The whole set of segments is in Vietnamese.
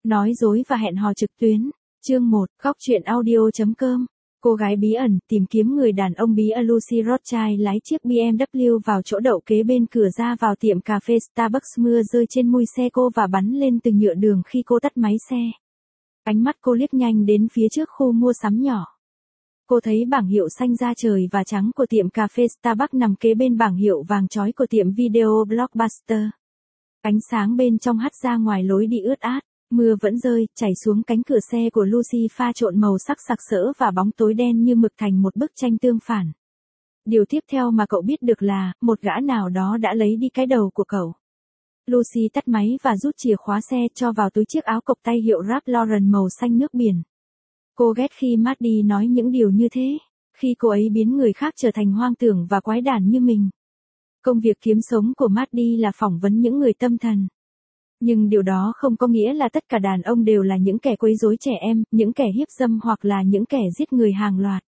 Nói dối và hẹn hò trực tuyến. Chương 1, góc truyện audio.com. Cô gái bí ẩn tìm kiếm người đàn ông bí ẩn. Lucy Rothschild lái chiếc BMW vào chỗ đậu kế bên cửa ra vào tiệm cà phê Starbucks. Mưa rơi trên mui xe cô và bắn lên từ nhựa đường khi cô tắt máy xe. Ánh mắt cô liếc nhanh đến phía trước khu mua sắm nhỏ. Cô thấy bảng hiệu xanh da trời và trắng của tiệm cà phê Starbucks nằm kế bên bảng hiệu vàng chói của tiệm video Blockbuster. Ánh sáng bên trong hắt ra ngoài lối đi ướt át. Mưa vẫn rơi, chảy xuống cánh cửa xe của Lucy pha trộn màu sắc sặc sỡ và bóng tối đen như mực thành một bức tranh tương phản. Điều tiếp theo mà cậu biết được là, một gã nào đó đã lấy đi cái đầu của cậu. Lucy tắt máy và rút chìa khóa xe cho vào túi chiếc áo cộc tay hiệu Ralph Lauren màu xanh nước biển. Cô ghét khi Maddie nói những điều như thế, khi cô ấy biến người khác trở thành hoang tưởng và quái đản như mình. Công việc kiếm sống của Maddie là phỏng vấn những người tâm thần. Nhưng điều đó không có nghĩa là tất cả đàn ông đều là những kẻ quấy rối trẻ em, những kẻ hiếp dâm hoặc là những kẻ giết người hàng loạt.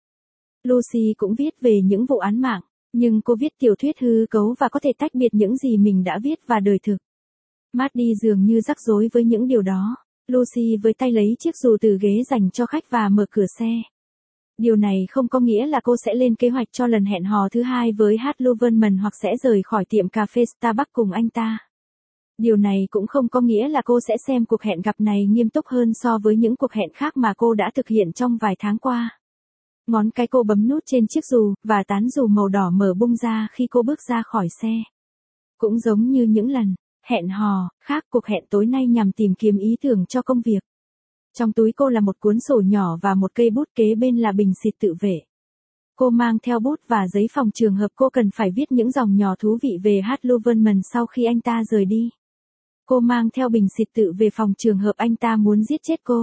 Lucy cũng viết về những vụ án mạng, nhưng cô viết tiểu thuyết hư cấu và có thể tách biệt những gì mình đã viết và đời thực. Maddie dường như rắc rối với những điều đó. Lucy với tay lấy chiếc dù từ ghế dành cho khách và mở cửa xe. Điều này không có nghĩa là cô sẽ lên kế hoạch cho lần hẹn hò thứ hai với Hart Luverman hoặc sẽ rời khỏi tiệm cà phê Starbucks cùng anh ta. Điều này cũng không có nghĩa là cô sẽ xem cuộc hẹn gặp này nghiêm túc hơn so với những cuộc hẹn khác mà cô đã thực hiện trong vài tháng qua. Ngón cái cô bấm nút trên chiếc dù, và tán dù màu đỏ mở bung ra khi cô bước ra khỏi xe. Cũng giống như những lần hẹn hò khác, cuộc hẹn tối nay nhằm tìm kiếm ý tưởng cho công việc. Trong túi cô là một cuốn sổ nhỏ và một cây bút, kế bên là bình xịt tự vệ. Cô mang theo bút và giấy phòng trường hợp cô cần phải viết những dòng nhỏ thú vị về Hart Luverman sau khi anh ta rời đi. Cô mang theo bình xịt tự về phòng trường hợp anh ta muốn giết chết cô.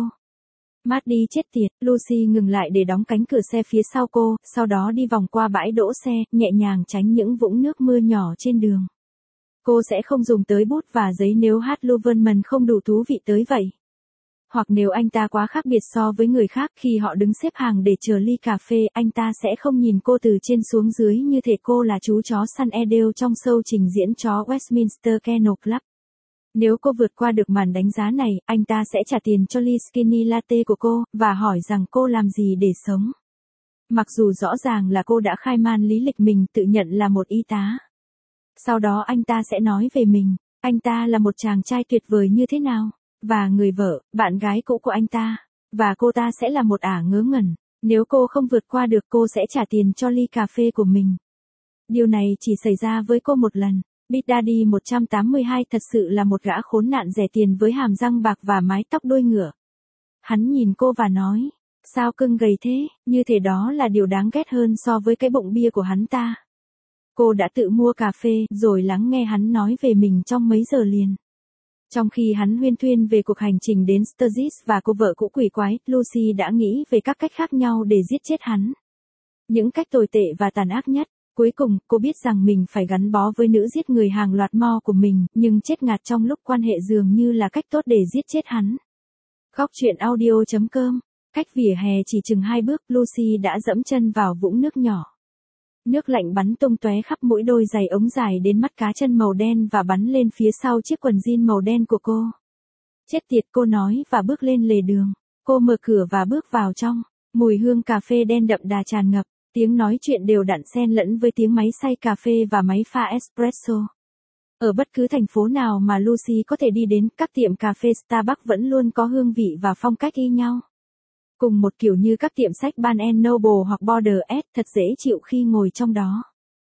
Maddie chết tiệt. Lucy ngừng lại để đóng cánh cửa xe phía sau cô, sau đó đi vòng qua bãi đỗ xe, nhẹ nhàng tránh những vũng nước mưa nhỏ trên đường. Cô sẽ không dùng tới bút và giấy nếu Hart Luverman không đủ thú vị tới vậy. Hoặc nếu anh ta quá khác biệt so với người khác khi họ đứng xếp hàng để chờ ly cà phê, anh ta sẽ không nhìn cô từ trên xuống dưới như thể cô là chú chó săn Edel trong show trình diễn chó Westminster Kennel Club. Nếu cô vượt qua được màn đánh giá này, anh ta sẽ trả tiền cho ly skinny latte của cô, và hỏi rằng cô làm gì để sống. Mặc dù rõ ràng là cô đã khai man lý lịch mình tự nhận là một y tá. Sau đó anh ta sẽ nói về mình, anh ta là một chàng trai tuyệt vời như thế nào, và người vợ, bạn gái cũ của anh ta, và cô ta sẽ là một ả ngớ ngẩn. Nếu cô không vượt qua được, cô sẽ trả tiền cho ly cà phê của mình. Điều này chỉ xảy ra với cô một lần. Big Daddy 182 thật sự là một gã khốn nạn rẻ tiền với hàm răng bạc và mái tóc đuôi ngựa. Hắn nhìn cô và nói, sao cưng gầy thế, như thế đó là điều đáng ghét hơn so với cái bụng bia của hắn ta. Cô đã tự mua cà phê, rồi lắng nghe hắn nói về mình trong mấy giờ liền. Trong khi hắn huyên thuyên về cuộc hành trình đến Sturgis và cô vợ cũ quỷ quái, Lucy đã nghĩ về các cách khác nhau để giết chết hắn. Những cách tồi tệ và tàn ác nhất. Cuối cùng, cô biết rằng mình phải gắn bó với nữ giết người hàng loạt mo của mình, nhưng chết ngạt trong lúc quan hệ dường như là cách tốt để giết chết hắn. Góc truyện audio.com. Cách vỉa hè chỉ chừng 2 bước, Lucy đã dẫm chân vào vũng nước nhỏ. Nước lạnh bắn tung tóe khắp mỗi đôi giày ống dài đến mắt cá chân màu đen và bắn lên phía sau chiếc quần jean màu đen của cô. Chết tiệt, cô nói và bước lên lề đường. Cô mở cửa và bước vào trong. Mùi hương cà phê đen đậm đà tràn ngập. Tiếng nói chuyện đều đặn xen lẫn với tiếng máy xay cà phê và máy pha espresso. Ở bất cứ thành phố nào mà Lucy có thể đi đến, các tiệm cà phê Starbucks vẫn luôn có hương vị và phong cách y nhau. Cùng một kiểu như các tiệm sách Barnes Noble hoặc Border S, thật dễ chịu khi ngồi trong đó.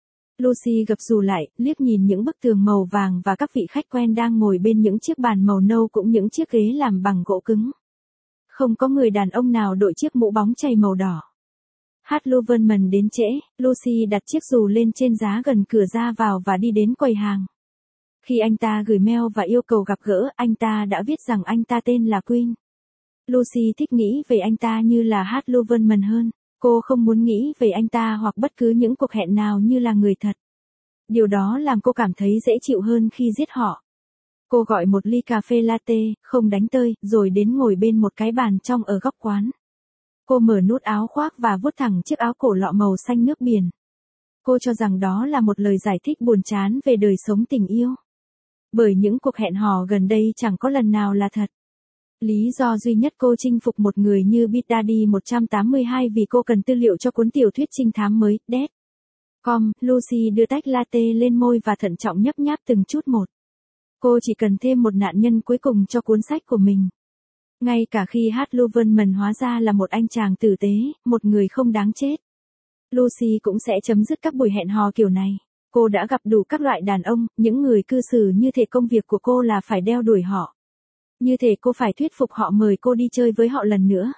Lucy gập dù lại, liếc nhìn những bức tường màu vàng và các vị khách quen đang ngồi bên những chiếc bàn màu nâu cũng những chiếc ghế làm bằng gỗ cứng. Không có người đàn ông nào đội chiếc mũ bóng chày màu đỏ. Hart Luverman đến trễ, Lucy đặt chiếc dù lên trên giá gần cửa ra vào và đi đến quầy hàng. Khi anh ta gửi mail và yêu cầu gặp gỡ, anh ta đã viết rằng anh ta tên là Queen. Lucy thích nghĩ về anh ta như là Hart Luverman hơn. Cô không muốn nghĩ về anh ta hoặc bất cứ những cuộc hẹn nào như là người thật. Điều đó làm cô cảm thấy dễ chịu hơn khi giết họ. Cô gọi một ly cà phê latte, không đánh tơi, rồi đến ngồi bên một cái bàn trong ở góc quán. Cô mở nút áo khoác và vuốt thẳng chiếc áo cổ lọ màu xanh nước biển. Cô cho rằng đó là một lời giải thích buồn chán về đời sống tình yêu. Bởi những cuộc hẹn hò gần đây chẳng có lần nào là thật. Lý do duy nhất cô chinh phục một người như Beat Daddy 182 vì cô cần tư liệu cho cuốn tiểu thuyết trinh thám mới, Dead. Lucy đưa tách latte lên môi và thận trọng nhấp nháp từng chút một. Cô chỉ cần thêm một nạn nhân cuối cùng cho cuốn sách của mình. Ngay cả khi Luverman hóa ra là một anh chàng tử tế, một người không đáng chết, Lucy cũng sẽ chấm dứt các buổi hẹn hò kiểu này. Cô đã gặp đủ các loại đàn ông, những người cư xử như thể công việc của cô là phải đeo đuổi họ. Như thể cô phải thuyết phục họ mời cô đi chơi với họ lần nữa.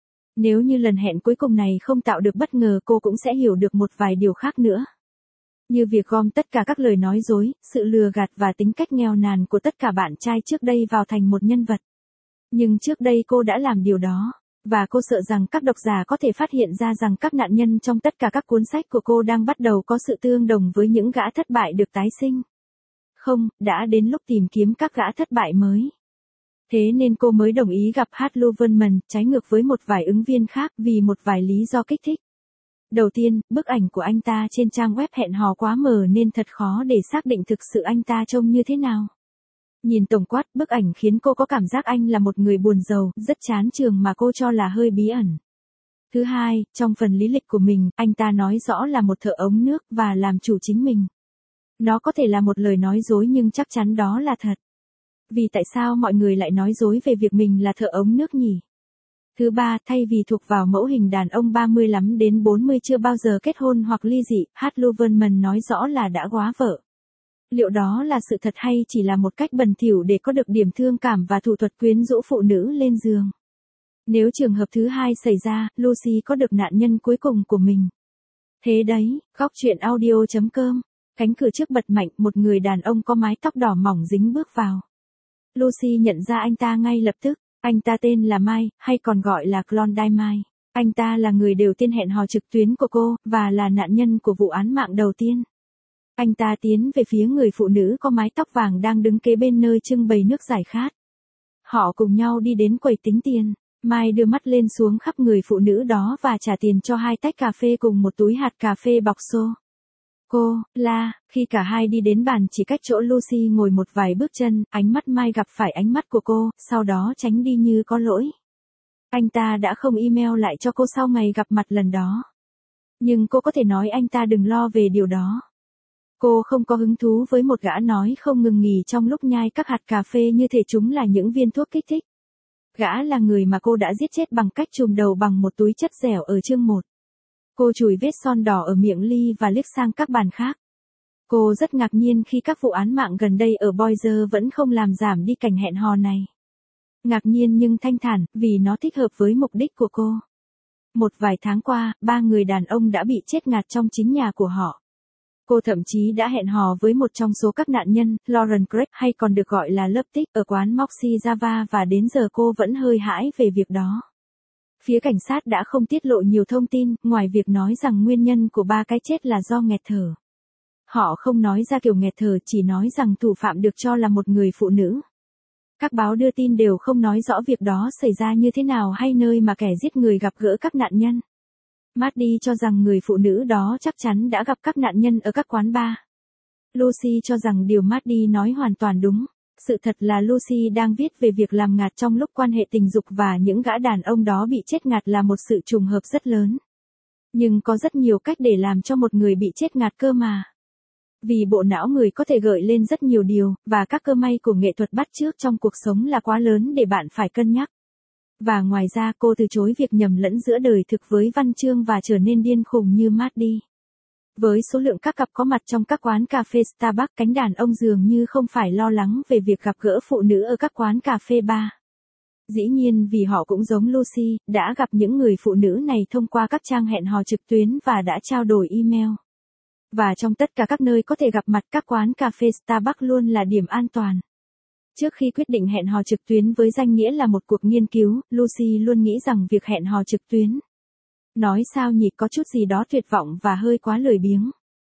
Nếu như lần hẹn cuối cùng này không tạo được bất ngờ, cô cũng sẽ hiểu được một vài điều khác nữa. Như việc gom tất cả các lời nói dối, sự lừa gạt và tính cách nghèo nàn của tất cả bạn trai trước đây vào thành một nhân vật. Nhưng trước đây cô đã làm điều đó, và cô sợ rằng các độc giả có thể phát hiện ra rằng các nạn nhân trong tất cả các cuốn sách của cô đang bắt đầu có sự tương đồng với những gã thất bại được tái sinh. Không, đã đến lúc tìm kiếm các gã thất bại mới. Thế nên cô mới đồng ý gặp Luverman, trái ngược với một vài ứng viên khác vì một vài lý do kích thích. Đầu tiên, bức ảnh của anh ta trên trang web hẹn hò quá mờ nên thật khó để xác định thực sự anh ta trông như thế nào. Nhìn tổng quát, bức ảnh khiến cô có cảm giác anh là một người buồn rầu, rất chán trường mà cô cho là hơi bí ẩn. Thứ hai, trong phần lý lịch của mình, anh ta nói rõ là một thợ ống nước và làm chủ chính mình. Nó có thể là một lời nói dối nhưng chắc chắn đó là thật. Vì tại sao mọi người lại nói dối về việc mình là thợ ống nước nhỉ? Thứ ba, thay vì thuộc vào mẫu hình đàn ông 35 đến 40 chưa bao giờ kết hôn hoặc ly dị, Luverman nói rõ là đã góa vợ. Liệu đó là sự thật hay chỉ là một cách bẩn thỉu để có được điểm thương cảm và thủ thuật quyến rũ phụ nữ lên giường? Nếu trường hợp thứ hai xảy ra, Lucy có được nạn nhân cuối cùng của mình. Thế đấy, góc truyện audio.com. Cánh cửa trước bật mạnh, một người đàn ông có mái tóc đỏ mỏng dính bước vào. Lucy nhận ra anh ta ngay lập tức. Anh ta tên là Mike, hay còn gọi là Klondike Mike. Anh ta là người đầu tiên hẹn hò trực tuyến của cô, và là nạn nhân của vụ án mạng đầu tiên. Anh ta tiến về phía người phụ nữ có mái tóc vàng đang đứng kế bên nơi trưng bày nước giải khát. Họ cùng nhau đi đến quầy tính tiền. Mike đưa mắt lên xuống khắp người phụ nữ đó và trả tiền cho 2 tách cà phê cùng một túi hạt cà phê bọc xô. Khi cả hai đi đến bàn chỉ cách chỗ Lucy ngồi một vài bước chân, ánh mắt Mike gặp phải ánh mắt của cô, sau đó tránh đi như có lỗi. Anh ta đã không email lại cho cô sau ngày gặp mặt lần đó. Nhưng cô có thể nói anh ta đừng lo về điều đó. Cô không có hứng thú với một gã nói không ngừng nghỉ trong lúc nhai các hạt cà phê như thể chúng là những viên thuốc kích thích. Gã là người mà cô đã giết chết bằng cách chùm đầu bằng một túi chất dẻo ở chương 1. Cô chùi vết son đỏ ở miệng ly và liếc sang các bàn khác. Cô rất ngạc nhiên khi các vụ án mạng gần đây ở Boise vẫn không làm giảm đi cảnh hẹn hò này. Ngạc nhiên nhưng thanh thản, vì nó thích hợp với mục đích của cô. Một vài tháng qua, 3 người đàn ông đã bị chết ngạt trong chính nhà của họ. Cô thậm chí đã hẹn hò với một trong số các nạn nhân, Lauren Craig, hay còn được gọi là Luptic, ở quán Moxie Java, và đến giờ cô vẫn hơi hãi về việc đó. Phía cảnh sát đã không tiết lộ nhiều thông tin, ngoài việc nói rằng nguyên nhân của 3 cái chết là do nghẹt thở. Họ không nói ra kiểu nghẹt thở, chỉ nói rằng thủ phạm được cho là một người phụ nữ. Các báo đưa tin đều không nói rõ việc đó xảy ra như thế nào hay nơi mà kẻ giết người gặp gỡ các nạn nhân. Maddie cho rằng người phụ nữ đó chắc chắn đã gặp các nạn nhân ở các quán bar. Lucy cho rằng điều Maddie nói hoàn toàn đúng. Sự thật là Lucy đang viết về việc làm ngạt trong lúc quan hệ tình dục và những gã đàn ông đó bị chết ngạt là một sự trùng hợp rất lớn. Nhưng có rất nhiều cách để làm cho một người bị chết ngạt cơ mà. Vì bộ não người có thể gợi lên rất nhiều điều, và các cơ may của nghệ thuật bắt chước trong cuộc sống là quá lớn để bạn phải cân nhắc. Và ngoài ra cô từ chối việc nhầm lẫn giữa đời thực với văn chương và trở nên điên khùng như Maddie. Với số lượng các cặp có mặt trong các quán cà phê Starbucks, cánh đàn ông dường như không phải lo lắng về việc gặp gỡ phụ nữ ở các quán cà phê bar. Dĩ nhiên vì họ cũng giống Lucy, đã gặp những người phụ nữ này thông qua các trang hẹn hò trực tuyến và đã trao đổi email. Và trong tất cả các nơi có thể gặp mặt, các quán cà phê Starbucks luôn là điểm an toàn. Trước khi quyết định hẹn hò trực tuyến với danh nghĩa là một cuộc nghiên cứu, Lucy luôn nghĩ rằng việc hẹn hò trực tuyến, nói sao nhỉ, có chút gì đó tuyệt vọng và hơi quá lười biếng.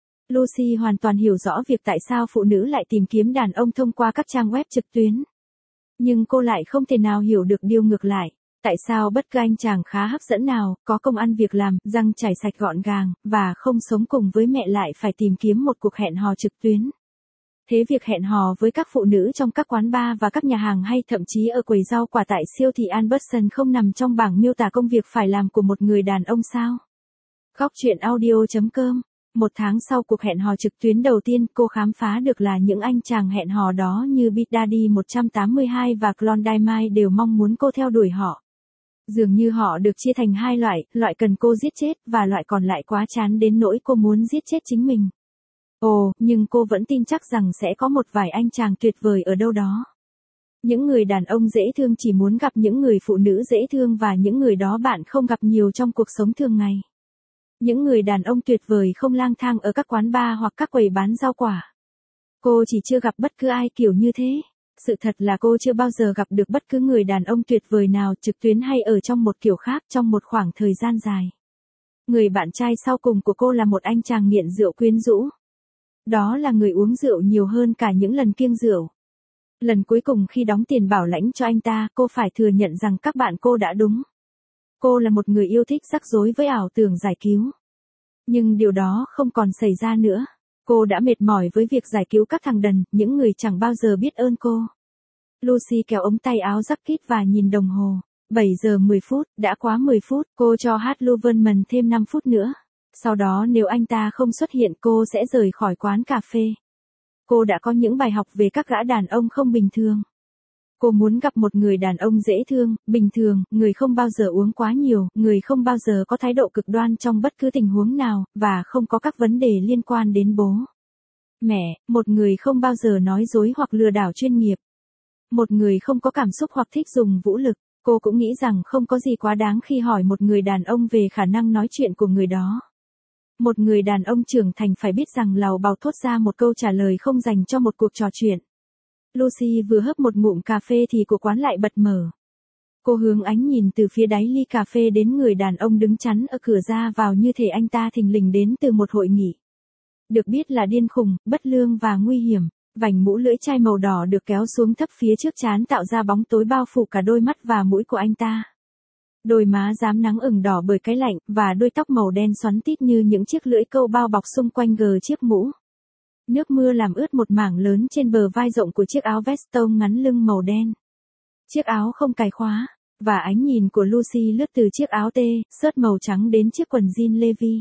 Lucy hoàn toàn hiểu rõ việc tại sao phụ nữ lại tìm kiếm đàn ông thông qua các trang web trực tuyến. Nhưng cô lại không thể nào hiểu được điều ngược lại. Tại sao bất cứ anh chàng khá hấp dẫn nào, có công ăn việc làm, răng chải sạch gọn gàng, và không sống cùng với mẹ lại phải tìm kiếm một cuộc hẹn hò trực tuyến. Thế việc hẹn hò với các phụ nữ trong các quán bar và các nhà hàng hay thậm chí ở quầy rau quả tại siêu thị Albertson không nằm trong bảng miêu tả công việc phải làm của một người đàn ông sao? Góc truyện audio.com. Một tháng sau cuộc hẹn hò trực tuyến đầu tiên, cô khám phá được là những anh chàng hẹn hò đó như Big Daddy 182 và Klondike đều mong muốn cô theo đuổi họ. Dường như họ được chia thành hai loại cần cô giết chết và loại còn lại quá chán đến nỗi cô muốn giết chết chính mình. Ồ, nhưng cô vẫn tin chắc rằng sẽ có một vài anh chàng tuyệt vời ở đâu đó. Những người đàn ông dễ thương chỉ muốn gặp những người phụ nữ dễ thương và những người đó bạn không gặp nhiều trong cuộc sống thường ngày. Những người đàn ông tuyệt vời không lang thang ở các quán bar hoặc các quầy bán rau quả. Cô chỉ chưa gặp bất cứ ai kiểu như thế. Sự thật là cô chưa bao giờ gặp được bất cứ người đàn ông tuyệt vời nào trực tuyến hay ở trong một kiểu khác trong một khoảng thời gian dài. Người bạn trai sau cùng của cô là một anh chàng nghiện rượu quyến rũ. Đó là người uống rượu nhiều hơn cả những lần kiêng rượu. Lần cuối cùng khi đóng tiền bảo lãnh cho anh ta, cô phải thừa nhận rằng các bạn cô đã đúng. Cô là một người yêu thích rắc rối với ảo tưởng giải cứu. Nhưng điều đó không còn xảy ra nữa. Cô đã mệt mỏi với việc giải cứu các thằng đần, những người chẳng bao giờ biết ơn cô. Lucy kéo ống tay áo jacket và nhìn đồng hồ. 7 giờ 10 phút, đã quá 10 phút, cô cho Hát Luverman thêm 5 phút nữa. Sau đó nếu anh ta không xuất hiện cô sẽ rời khỏi quán cà phê. Cô đã có những bài học về các gã đàn ông không bình thường. Cô muốn gặp một người đàn ông dễ thương, bình thường, người không bao giờ uống quá nhiều, người không bao giờ có thái độ cực đoan trong bất cứ tình huống nào, và không có các vấn đề liên quan đến bố mẹ, một người không bao giờ nói dối hoặc lừa đảo chuyên nghiệp. Một người không có cảm xúc hoặc thích dùng vũ lực. Cô cũng nghĩ rằng không có gì quá đáng khi hỏi một người đàn ông về khả năng nói chuyện của người đó. Một người đàn ông trưởng thành phải biết rằng lào bào thốt ra một câu trả lời không dành cho một cuộc trò chuyện. Lucy vừa hớp một ngụm cà phê thì của quán lại bật mở. Cô hướng ánh nhìn từ phía đáy ly cà phê đến người đàn ông đứng chắn ở cửa ra vào như thể anh ta thình lình đến từ một hội nghị. Được biết là điên khùng, bất lương và nguy hiểm. Vành mũ lưỡi chai màu đỏ được kéo xuống thấp phía trước trán tạo ra bóng tối bao phủ cả đôi mắt và mũi của anh ta. Đôi má rám nắng ửng đỏ bởi cái lạnh, và đôi tóc màu đen xoắn tít như những chiếc lưỡi câu bao bọc xung quanh gờ chiếc mũ. Nước mưa làm ướt một mảng lớn trên bờ vai rộng của chiếc áo vest tông ngắn lưng màu đen. Chiếc áo không cài khóa, và ánh nhìn của Lucy lướt từ chiếc áo t-shirt màu trắng đến chiếc quần jean Levi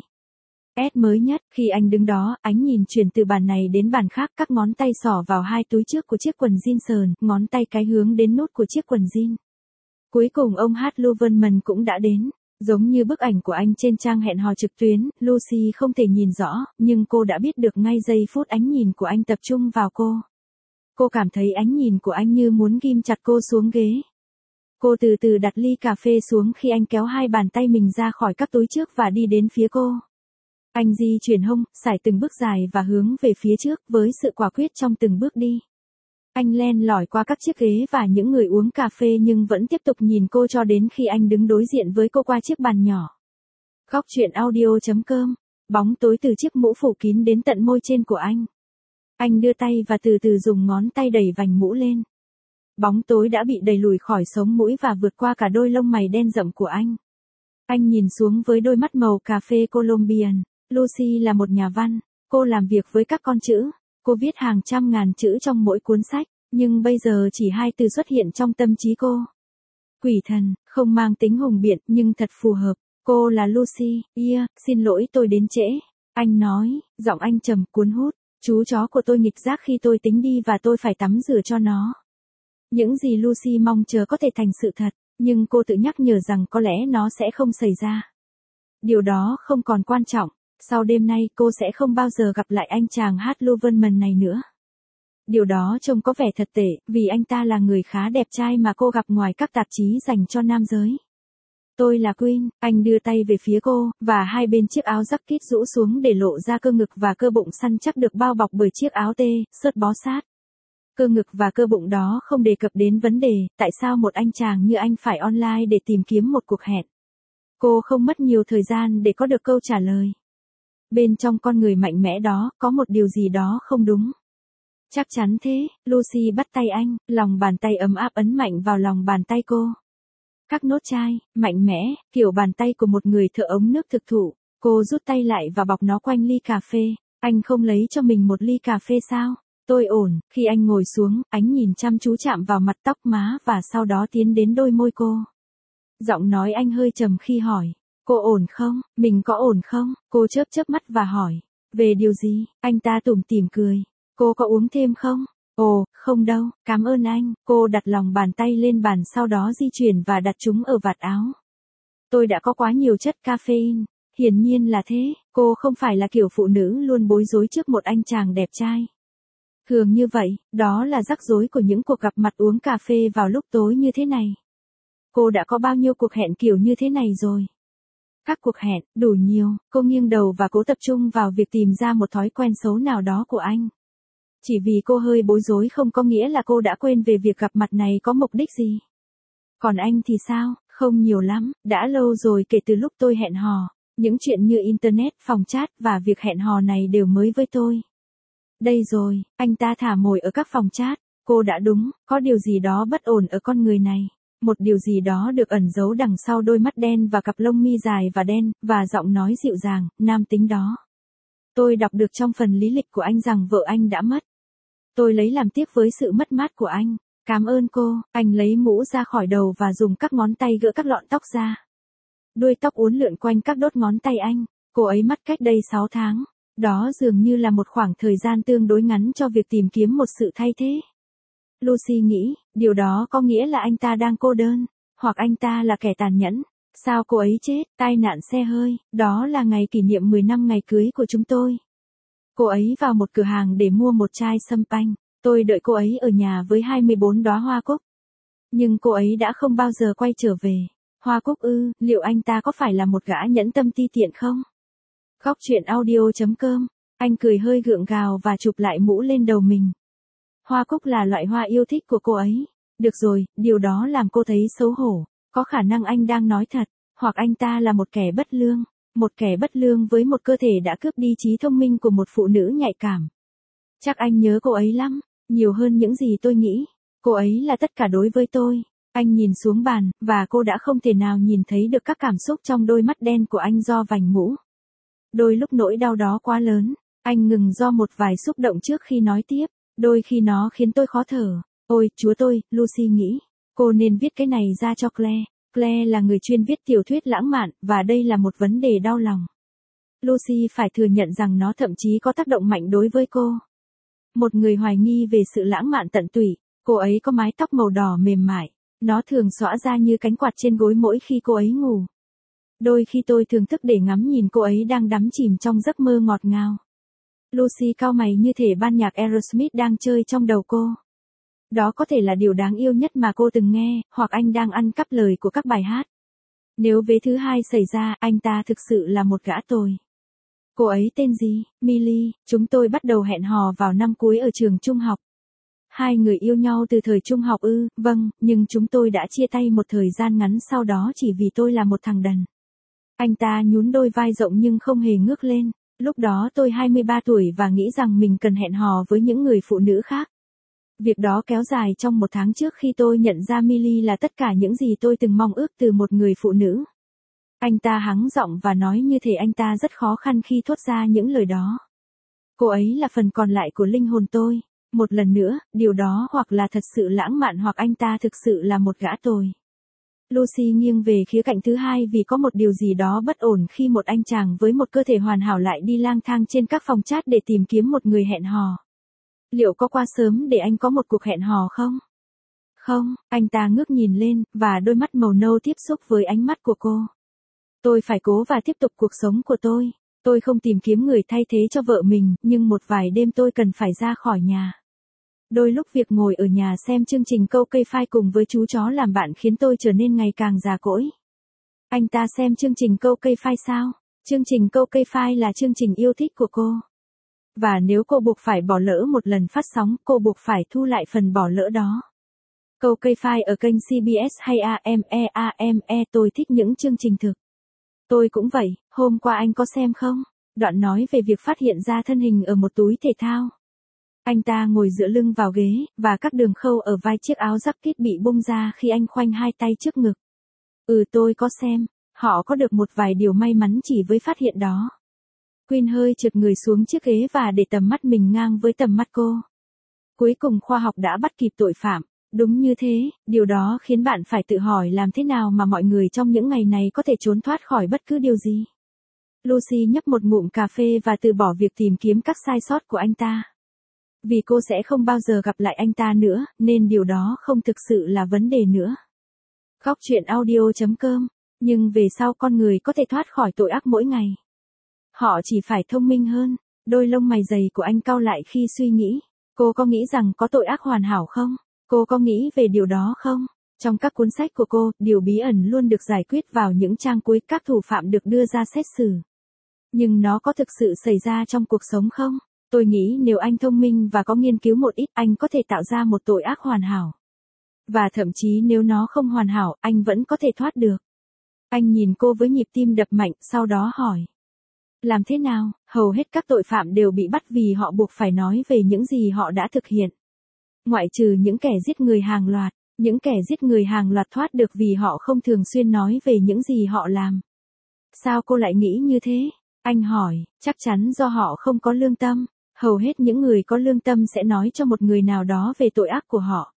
S mới nhất. Khi anh đứng đó, ánh nhìn chuyển từ bàn này đến bàn khác, các ngón tay xỏ vào hai túi trước của chiếc quần jean sờn, ngón tay cái hướng đến nút của chiếc quần jean. Cuối cùng ông Hát Luverman cũng đã đến. Giống như bức ảnh của anh trên trang hẹn hò trực tuyến, Lucy không thể nhìn rõ, nhưng cô đã biết được ngay giây phút ánh nhìn của anh tập trung vào cô. Cô cảm thấy ánh nhìn của anh như muốn ghim chặt cô xuống ghế. Cô từ từ đặt ly cà phê xuống khi anh kéo hai bàn tay mình ra khỏi các túi trước và đi đến phía cô. Anh di chuyển hông, sải từng bước dài và hướng về phía trước với sự quả quyết trong từng bước đi. Anh len lỏi qua các chiếc ghế và những người uống cà phê nhưng vẫn tiếp tục nhìn cô cho đến khi anh đứng đối diện với cô qua chiếc bàn nhỏ. Góc truyện audio.com. Bóng tối từ chiếc mũ phủ kín đến tận môi trên của anh. Anh đưa tay và từ từ dùng ngón tay đẩy vành mũ lên. Bóng tối đã bị đẩy lùi khỏi sống mũi và vượt qua cả đôi lông mày đen rậm của anh. Anh nhìn xuống với đôi mắt màu cà phê Colombian. Lucy là một nhà văn. Cô làm việc với các con chữ. Cô viết hàng trăm ngàn chữ trong mỗi cuốn sách, nhưng bây giờ chỉ hai từ xuất hiện trong tâm trí cô. Quỷ thần, không mang tính hùng biện nhưng thật phù hợp. Cô là Lucy. Xin lỗi tôi đến trễ. Anh nói, giọng anh trầm cuốn hút. Chú chó của tôi nghịch giác khi tôi tính đi và tôi phải tắm rửa cho nó. Những gì Lucy mong chờ có thể thành sự thật, nhưng cô tự nhắc nhở rằng có lẽ nó sẽ không xảy ra. Điều đó không còn quan trọng. Sau đêm nay cô sẽ không bao giờ gặp lại anh chàng Hát Luverman này nữa. Điều đó trông có vẻ thật tệ, vì anh ta là người khá đẹp trai mà cô gặp ngoài các tạp chí dành cho nam giới. Tôi là Queen, anh đưa tay về phía cô, và hai bên chiếc áo jacket rũ xuống để lộ ra cơ ngực và cơ bụng săn chắc được bao bọc bởi chiếc áo t-shirt bó sát. Cơ ngực và cơ bụng đó không đề cập đến vấn đề, tại sao một anh chàng như anh phải online để tìm kiếm một cuộc hẹn. Cô không mất nhiều thời gian để có được câu trả lời. Bên trong con người mạnh mẽ đó, có một điều gì đó không đúng. Chắc chắn thế, Lucy bắt tay anh, lòng bàn tay ấm áp ấn mạnh vào lòng bàn tay cô. Các nốt chai, mạnh mẽ, kiểu bàn tay của một người thợ ống nước thực thụ. Cô rút tay lại và bọc nó quanh ly cà phê. Anh không lấy cho mình một ly cà phê sao? Tôi ổn, khi anh ngồi xuống, ánh nhìn chăm chú chạm vào mặt tóc má và sau đó tiến đến đôi môi cô. Giọng nói anh hơi trầm khi hỏi. Cô ổn không? Mình có ổn không? Cô chớp chớp mắt và hỏi. Về điều gì? Anh ta tủm tỉm cười. Cô có uống thêm không? Ồ, không đâu, cảm ơn anh. Cô đặt lòng bàn tay lên bàn sau đó di chuyển và đặt chúng ở vạt áo. Tôi đã có quá nhiều chất caffeine. Hiển nhiên là thế, cô không phải là kiểu phụ nữ luôn bối rối trước một anh chàng đẹp trai. Thường như vậy, đó là rắc rối của những cuộc gặp mặt uống cà phê vào lúc tối như thế này. Cô đã có bao nhiêu cuộc hẹn kiểu như thế này rồi? Các cuộc hẹn, đủ nhiều, cô nghiêng đầu và cố tập trung vào việc tìm ra một thói quen xấu nào đó của anh. Chỉ vì cô hơi bối rối không có nghĩa là cô đã quên về việc gặp mặt này có mục đích gì. Còn anh thì sao? Không nhiều lắm, đã lâu rồi kể từ lúc tôi hẹn hò. Những chuyện như Internet, phòng chat và việc hẹn hò này đều mới với tôi. Đây rồi, anh ta thả mồi ở các phòng chat. Cô đã đúng, có điều gì đó bất ổn ở con người này. Một điều gì đó được ẩn giấu đằng sau đôi mắt đen và cặp lông mi dài và đen, và giọng nói dịu dàng, nam tính đó. Tôi đọc được trong phần lý lịch của anh rằng vợ anh đã mất. Tôi lấy làm tiếc với sự mất mát của anh. Cảm ơn cô, anh lấy mũ ra khỏi đầu và dùng các ngón tay gỡ các lọn tóc ra. Đuôi tóc uốn lượn quanh các đốt ngón tay anh. Cô ấy mất cách đây 6 tháng. Đó dường như là một khoảng thời gian tương đối ngắn cho việc tìm kiếm một sự thay thế. Lucy nghĩ, điều đó có nghĩa là anh ta đang cô đơn, hoặc anh ta là kẻ tàn nhẫn. Sao cô ấy chết? Tai nạn xe hơi, đó là ngày kỷ niệm 10 năm ngày cưới của chúng tôi. Cô ấy vào một cửa hàng để mua một chai sâm panh. Tôi đợi cô ấy ở nhà với 24 đóa hoa cúc. Nhưng cô ấy đã không bao giờ quay trở về. Hoa cúc ư, liệu anh ta có phải là một gã nhẫn tâm ti tiện không? Góc truyện audio.com, anh cười hơi gượng gạo và chụp lại mũ lên đầu mình. Hoa cúc là loại hoa yêu thích của cô ấy. Được rồi, điều đó làm cô thấy xấu hổ. Có khả năng anh đang nói thật, hoặc anh ta là một kẻ bất lương. Một kẻ bất lương với một cơ thể đã cướp đi trí thông minh của một phụ nữ nhạy cảm. Chắc anh nhớ cô ấy lắm, nhiều hơn những gì tôi nghĩ. Cô ấy là tất cả đối với tôi. Anh nhìn xuống bàn, và cô đã không thể nào nhìn thấy được các cảm xúc trong đôi mắt đen của anh do vành mũ. Đôi lúc nỗi đau đó quá lớn, anh ngừng do một vài xúc động trước khi nói tiếp. Đôi khi nó khiến tôi khó thở. Ôi, chúa tôi, Lucy nghĩ. Cô nên viết cái này ra cho Claire. Claire là người chuyên viết tiểu thuyết lãng mạn, và đây là một vấn đề đau lòng. Lucy phải thừa nhận rằng nó thậm chí có tác động mạnh đối với cô. Một người hoài nghi về sự lãng mạn tận tụy. Cô ấy có mái tóc màu đỏ mềm mại. Nó thường xõa ra như cánh quạt trên gối mỗi khi cô ấy ngủ. Đôi khi tôi thường thức để ngắm nhìn cô ấy đang đắm chìm trong giấc mơ ngọt ngào. Lucy cau mày như thể ban nhạc Aerosmith đang chơi trong đầu cô. Đó có thể là điều đáng yêu nhất mà cô từng nghe, hoặc anh đang ăn cắp lời của các bài hát. Nếu vế thứ hai xảy ra, anh ta thực sự là một gã tồi. Cô ấy tên gì? Millie. Chúng tôi bắt đầu hẹn hò vào năm cuối ở trường trung học. Hai người yêu nhau từ thời trung học ư? Vâng, nhưng chúng tôi đã chia tay một thời gian ngắn sau đó chỉ vì tôi là một thằng đần. Anh ta nhún đôi vai rộng nhưng không hề ngước lên. Lúc đó tôi 23 tuổi và nghĩ rằng mình cần hẹn hò với những người phụ nữ khác. Việc đó kéo dài trong 1 tháng trước khi tôi nhận ra Millie là tất cả những gì tôi từng mong ước từ một người phụ nữ. Anh ta hắng giọng và nói như thể anh ta rất khó khăn khi thốt ra những lời đó. Cô ấy là phần còn lại của linh hồn tôi. Một lần nữa, điều đó hoặc là thật sự lãng mạn hoặc anh ta thực sự là một gã tồi. Lucy nghiêng về khía cạnh thứ hai vì có một điều gì đó bất ổn khi một anh chàng với một cơ thể hoàn hảo lại đi lang thang trên các phòng chat để tìm kiếm một người hẹn hò. Liệu có quá sớm để anh có một cuộc hẹn hò không? Không, anh ta ngước nhìn lên, và đôi mắt màu nâu tiếp xúc với ánh mắt của cô. Tôi phải cố và tiếp tục cuộc sống của tôi. Tôi không tìm kiếm người thay thế cho vợ mình, nhưng một vài đêm tôi cần phải ra khỏi nhà. Đôi lúc việc ngồi ở nhà xem chương trình câu cây phai cùng với chú chó làm bạn khiến tôi trở nên ngày càng già cỗi. Anh ta xem chương trình câu cây phai sao? Chương trình câu cây phai là chương trình yêu thích của cô. Và nếu cô buộc phải bỏ lỡ một lần phát sóng, cô buộc phải thu lại phần bỏ lỡ đó. Câu cây phai ở kênh CBS hay AME, tôi thích những chương trình thực. Tôi cũng vậy, hôm qua anh có xem không? Đoạn nói về việc phát hiện ra thân hình ở một túi thể thao. Anh ta ngồi dựa lưng vào ghế, và các đường khâu ở vai chiếc áo jacket bị bung ra khi anh khoanh hai tay trước ngực. Tôi có xem. Họ có được một vài điều may mắn chỉ với phát hiện đó. Queen hơi trượt người xuống chiếc ghế và để tầm mắt mình ngang với tầm mắt cô. Cuối cùng khoa học đã bắt kịp tội phạm. Đúng như thế, điều đó khiến bạn phải tự hỏi làm thế nào mà mọi người trong những ngày này có thể trốn thoát khỏi bất cứ điều gì. Lucy nhấp một ngụm cà phê và từ bỏ việc tìm kiếm các sai sót của anh ta. Vì cô sẽ không bao giờ gặp lại anh ta nữa, nên điều đó không thực sự là vấn đề nữa. Góc truyện audio.com. Nhưng về sau con người có thể thoát khỏi tội ác mỗi ngày. Họ chỉ phải thông minh hơn. Đôi lông mày dày của anh cau lại khi suy nghĩ. Cô có nghĩ rằng có tội ác hoàn hảo không? Cô có nghĩ về điều đó không? Trong các cuốn sách của cô, điều bí ẩn luôn được giải quyết vào những trang cuối, các thủ phạm được đưa ra xét xử. Nhưng nó có thực sự xảy ra trong cuộc sống không? Tôi nghĩ nếu anh thông minh và có nghiên cứu một ít, anh có thể tạo ra một tội ác hoàn hảo. Và thậm chí nếu nó không hoàn hảo, anh vẫn có thể thoát được. Anh nhìn cô với nhịp tim đập mạnh, sau đó hỏi. Làm thế nào? Hầu hết các tội phạm đều bị bắt vì họ buộc phải nói về những gì họ đã thực hiện. Ngoại trừ những kẻ giết người hàng loạt, những kẻ giết người hàng loạt thoát được vì họ không thường xuyên nói về những gì họ làm. Sao cô lại nghĩ như thế? Anh hỏi, chắc chắn do họ không có lương tâm. Hầu hết những người có lương tâm sẽ nói cho một người nào đó về tội ác của họ.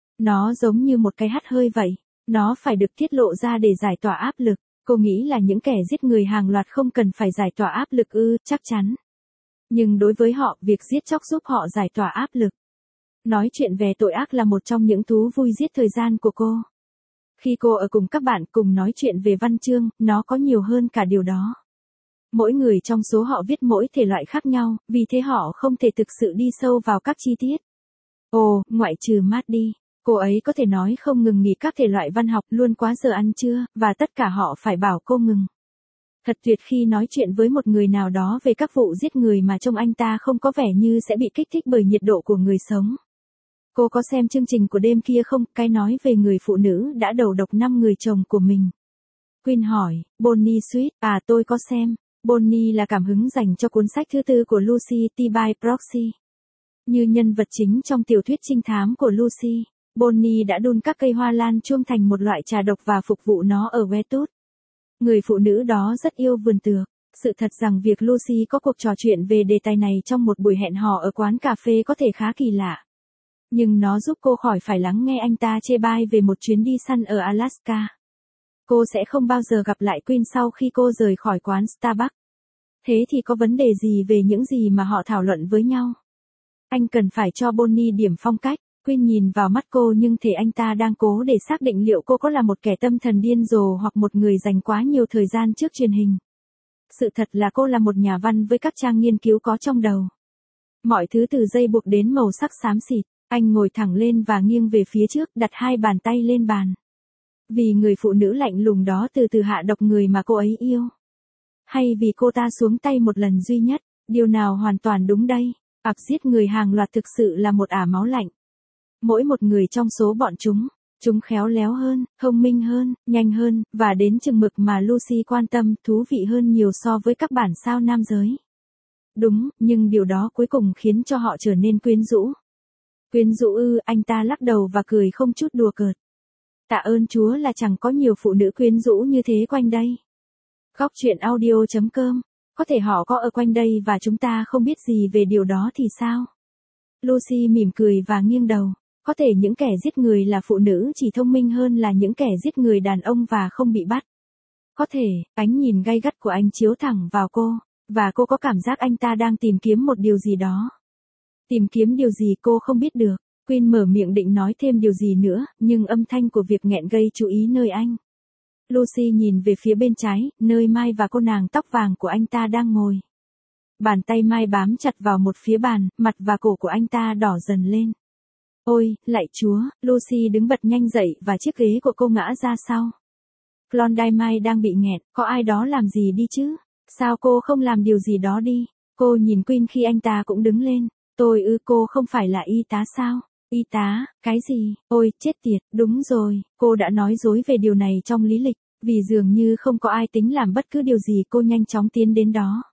Nó giống như một cái hắt hơi vậy. Nó phải được tiết lộ ra để giải tỏa áp lực. Cô nghĩ là những kẻ giết người hàng loạt không cần phải giải tỏa áp lực ư? Chắc chắn. Nhưng đối với họ, việc giết chóc giúp họ giải tỏa áp lực. Nói chuyện về tội ác là một trong những thú vui giết thời gian của cô. Khi cô ở cùng các bạn cùng nói chuyện về văn chương, nó có nhiều hơn cả điều đó. Mỗi người trong số họ viết mỗi thể loại khác nhau, vì thế họ không thể thực sự đi sâu vào các chi tiết. Ồ, ngoại trừ Maddie, cô ấy có thể nói không ngừng nghỉ các thể loại văn học, luôn quá giờ ăn trưa, và tất cả họ phải bảo cô ngừng. Thật tuyệt khi nói chuyện với một người nào đó về các vụ giết người mà trông anh ta không có vẻ như sẽ bị kích thích bởi nhiệt độ của người sống. Cô có xem chương trình của đêm kia không? Cái nói về người phụ nữ đã đầu độc 5 người chồng của mình. Queen hỏi, Bonnie Sweet, tôi có xem. Bonnie là cảm hứng dành cho cuốn sách thứ 4 của Lucy, T by Proxy. Như nhân vật chính trong tiểu thuyết trinh thám của Lucy, Bonnie đã đun các cây hoa lan chuông thành một loại trà độc và phục vụ nó ở Wetwood. Người phụ nữ đó rất yêu vườn tược. Sự thật rằng việc Lucy có cuộc trò chuyện về đề tài này trong một buổi hẹn hò ở quán cà phê có thể khá kỳ lạ. Nhưng nó giúp cô khỏi phải lắng nghe anh ta chê bai về một chuyến đi săn ở Alaska. Cô sẽ không bao giờ gặp lại Queen sau khi cô rời khỏi quán Starbucks. Thế thì có vấn đề gì về những gì mà họ thảo luận với nhau? Anh cần phải cho Bonnie điểm phong cách. Queen nhìn vào mắt cô nhưng thể anh ta đang cố để xác định liệu cô có là một kẻ tâm thần điên rồ hoặc một người dành quá nhiều thời gian trước truyền hình. Sự thật là cô là một nhà văn với các trang nghiên cứu có trong đầu. Mọi thứ từ dây buộc đến màu sắc xám xịt. Anh ngồi thẳng lên và nghiêng về phía trước, đặt hai bàn tay lên bàn. Vì người phụ nữ lạnh lùng đó từ từ hạ độc người mà cô ấy yêu. Hay vì cô ta xuống tay một lần duy nhất, điều nào hoàn toàn đúng đây? Giết người hàng loạt thực sự là một ả máu lạnh. Mỗi một người trong số bọn chúng khéo léo hơn, thông minh hơn, nhanh hơn, và đến chừng mực mà Lucy quan tâm, thú vị hơn nhiều so với các bản sao nam giới. Đúng, nhưng điều đó cuối cùng khiến cho họ trở nên quyến rũ. Quyến rũ ư? Anh ta lắc đầu và cười không chút đùa cợt. Tạ ơn Chúa là chẳng có nhiều phụ nữ quyến rũ như thế quanh đây. Góc truyện audio.com. Có thể họ có ở quanh đây và chúng ta không biết gì về điều đó thì sao? Lucy mỉm cười và nghiêng đầu. Có thể những kẻ giết người là phụ nữ chỉ thông minh hơn là những kẻ giết người đàn ông và không bị bắt. Có thể, ánh nhìn gay gắt của anh chiếu thẳng vào cô, và cô có cảm giác anh ta đang tìm kiếm một điều gì đó. Tìm kiếm điều gì cô không biết được. Queen mở miệng định nói thêm điều gì nữa, nhưng âm thanh của việc nghẹn gây chú ý nơi anh. Lucy nhìn về phía bên trái, nơi Mai và cô nàng tóc vàng của anh ta đang ngồi. Bàn tay Mai bám chặt vào một phía bàn, mặt và cổ của anh ta đỏ dần lên. Ôi, lạy Chúa, Lucy đứng bật nhanh dậy và chiếc ghế của cô ngã ra sau. Blondie Mai đang bị nghẹt, có ai đó làm gì đi chứ? Sao cô không làm điều gì đó đi? Cô nhìn Queen khi anh ta cũng đứng lên. Cô không phải là y tá sao? Y tá, cái gì? Ôi, chết tiệt, đúng rồi, cô đã nói dối về điều này trong lý lịch, vì dường như không có ai tính làm bất cứ điều gì. Cô nhanh chóng tiến đến đó.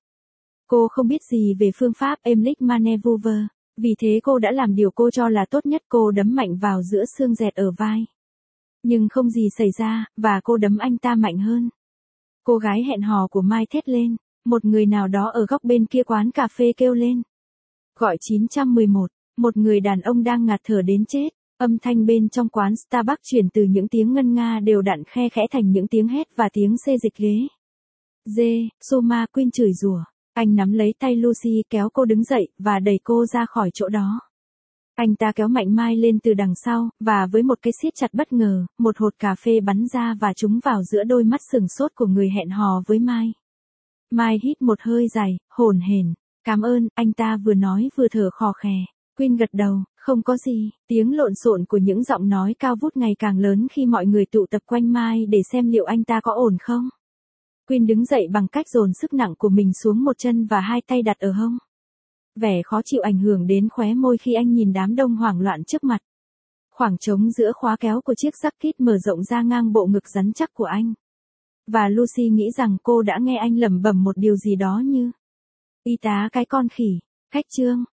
Cô không biết gì về phương pháp Emlich Maneuver, vì thế cô đã làm điều cô cho là tốt nhất. Cô đấm mạnh vào giữa xương dẹt ở vai. Nhưng không gì xảy ra, và cô đấm anh ta mạnh hơn. Cô gái hẹn hò của Mai thét lên, một người nào đó ở góc bên kia quán cà phê kêu lên. Gọi 911, Một người đàn ông đang ngạt thở đến chết. Âm thanh bên trong quán Starbucks chuyển từ những tiếng ngân nga đều đặn khe khẽ thành những tiếng hét và tiếng xê dịch ghế. Soma Queen chửi rủa. Anh nắm lấy tay Lucy kéo cô đứng dậy và đẩy cô ra khỏi chỗ đó. Anh ta kéo mạnh Mai lên từ đằng sau, và với một cái siết chặt bất ngờ, một hột cà phê bắn ra và trúng vào giữa đôi mắt sừng sốt của người hẹn hò với Mai. Mai hít một hơi dài, hổn hển. Cảm ơn, anh ta vừa nói vừa thở khò khè. Queen gật đầu, không có gì. Tiếng lộn xộn của những giọng nói cao vút ngày càng lớn khi mọi người tụ tập quanh Mai để xem liệu anh ta có ổn không. Queen đứng dậy bằng cách dồn sức nặng của mình xuống một chân và hai tay đặt ở hông. Vẻ khó chịu ảnh hưởng đến khóe môi khi anh nhìn đám đông hoảng loạn trước mặt. Khoảng trống giữa khóa kéo của chiếc jacket mở rộng ra ngang bộ ngực rắn chắc của anh. Và Lucy nghĩ rằng cô đã nghe anh lẩm bẩm một điều gì đó như: Y tá cái con khỉ, khách trương.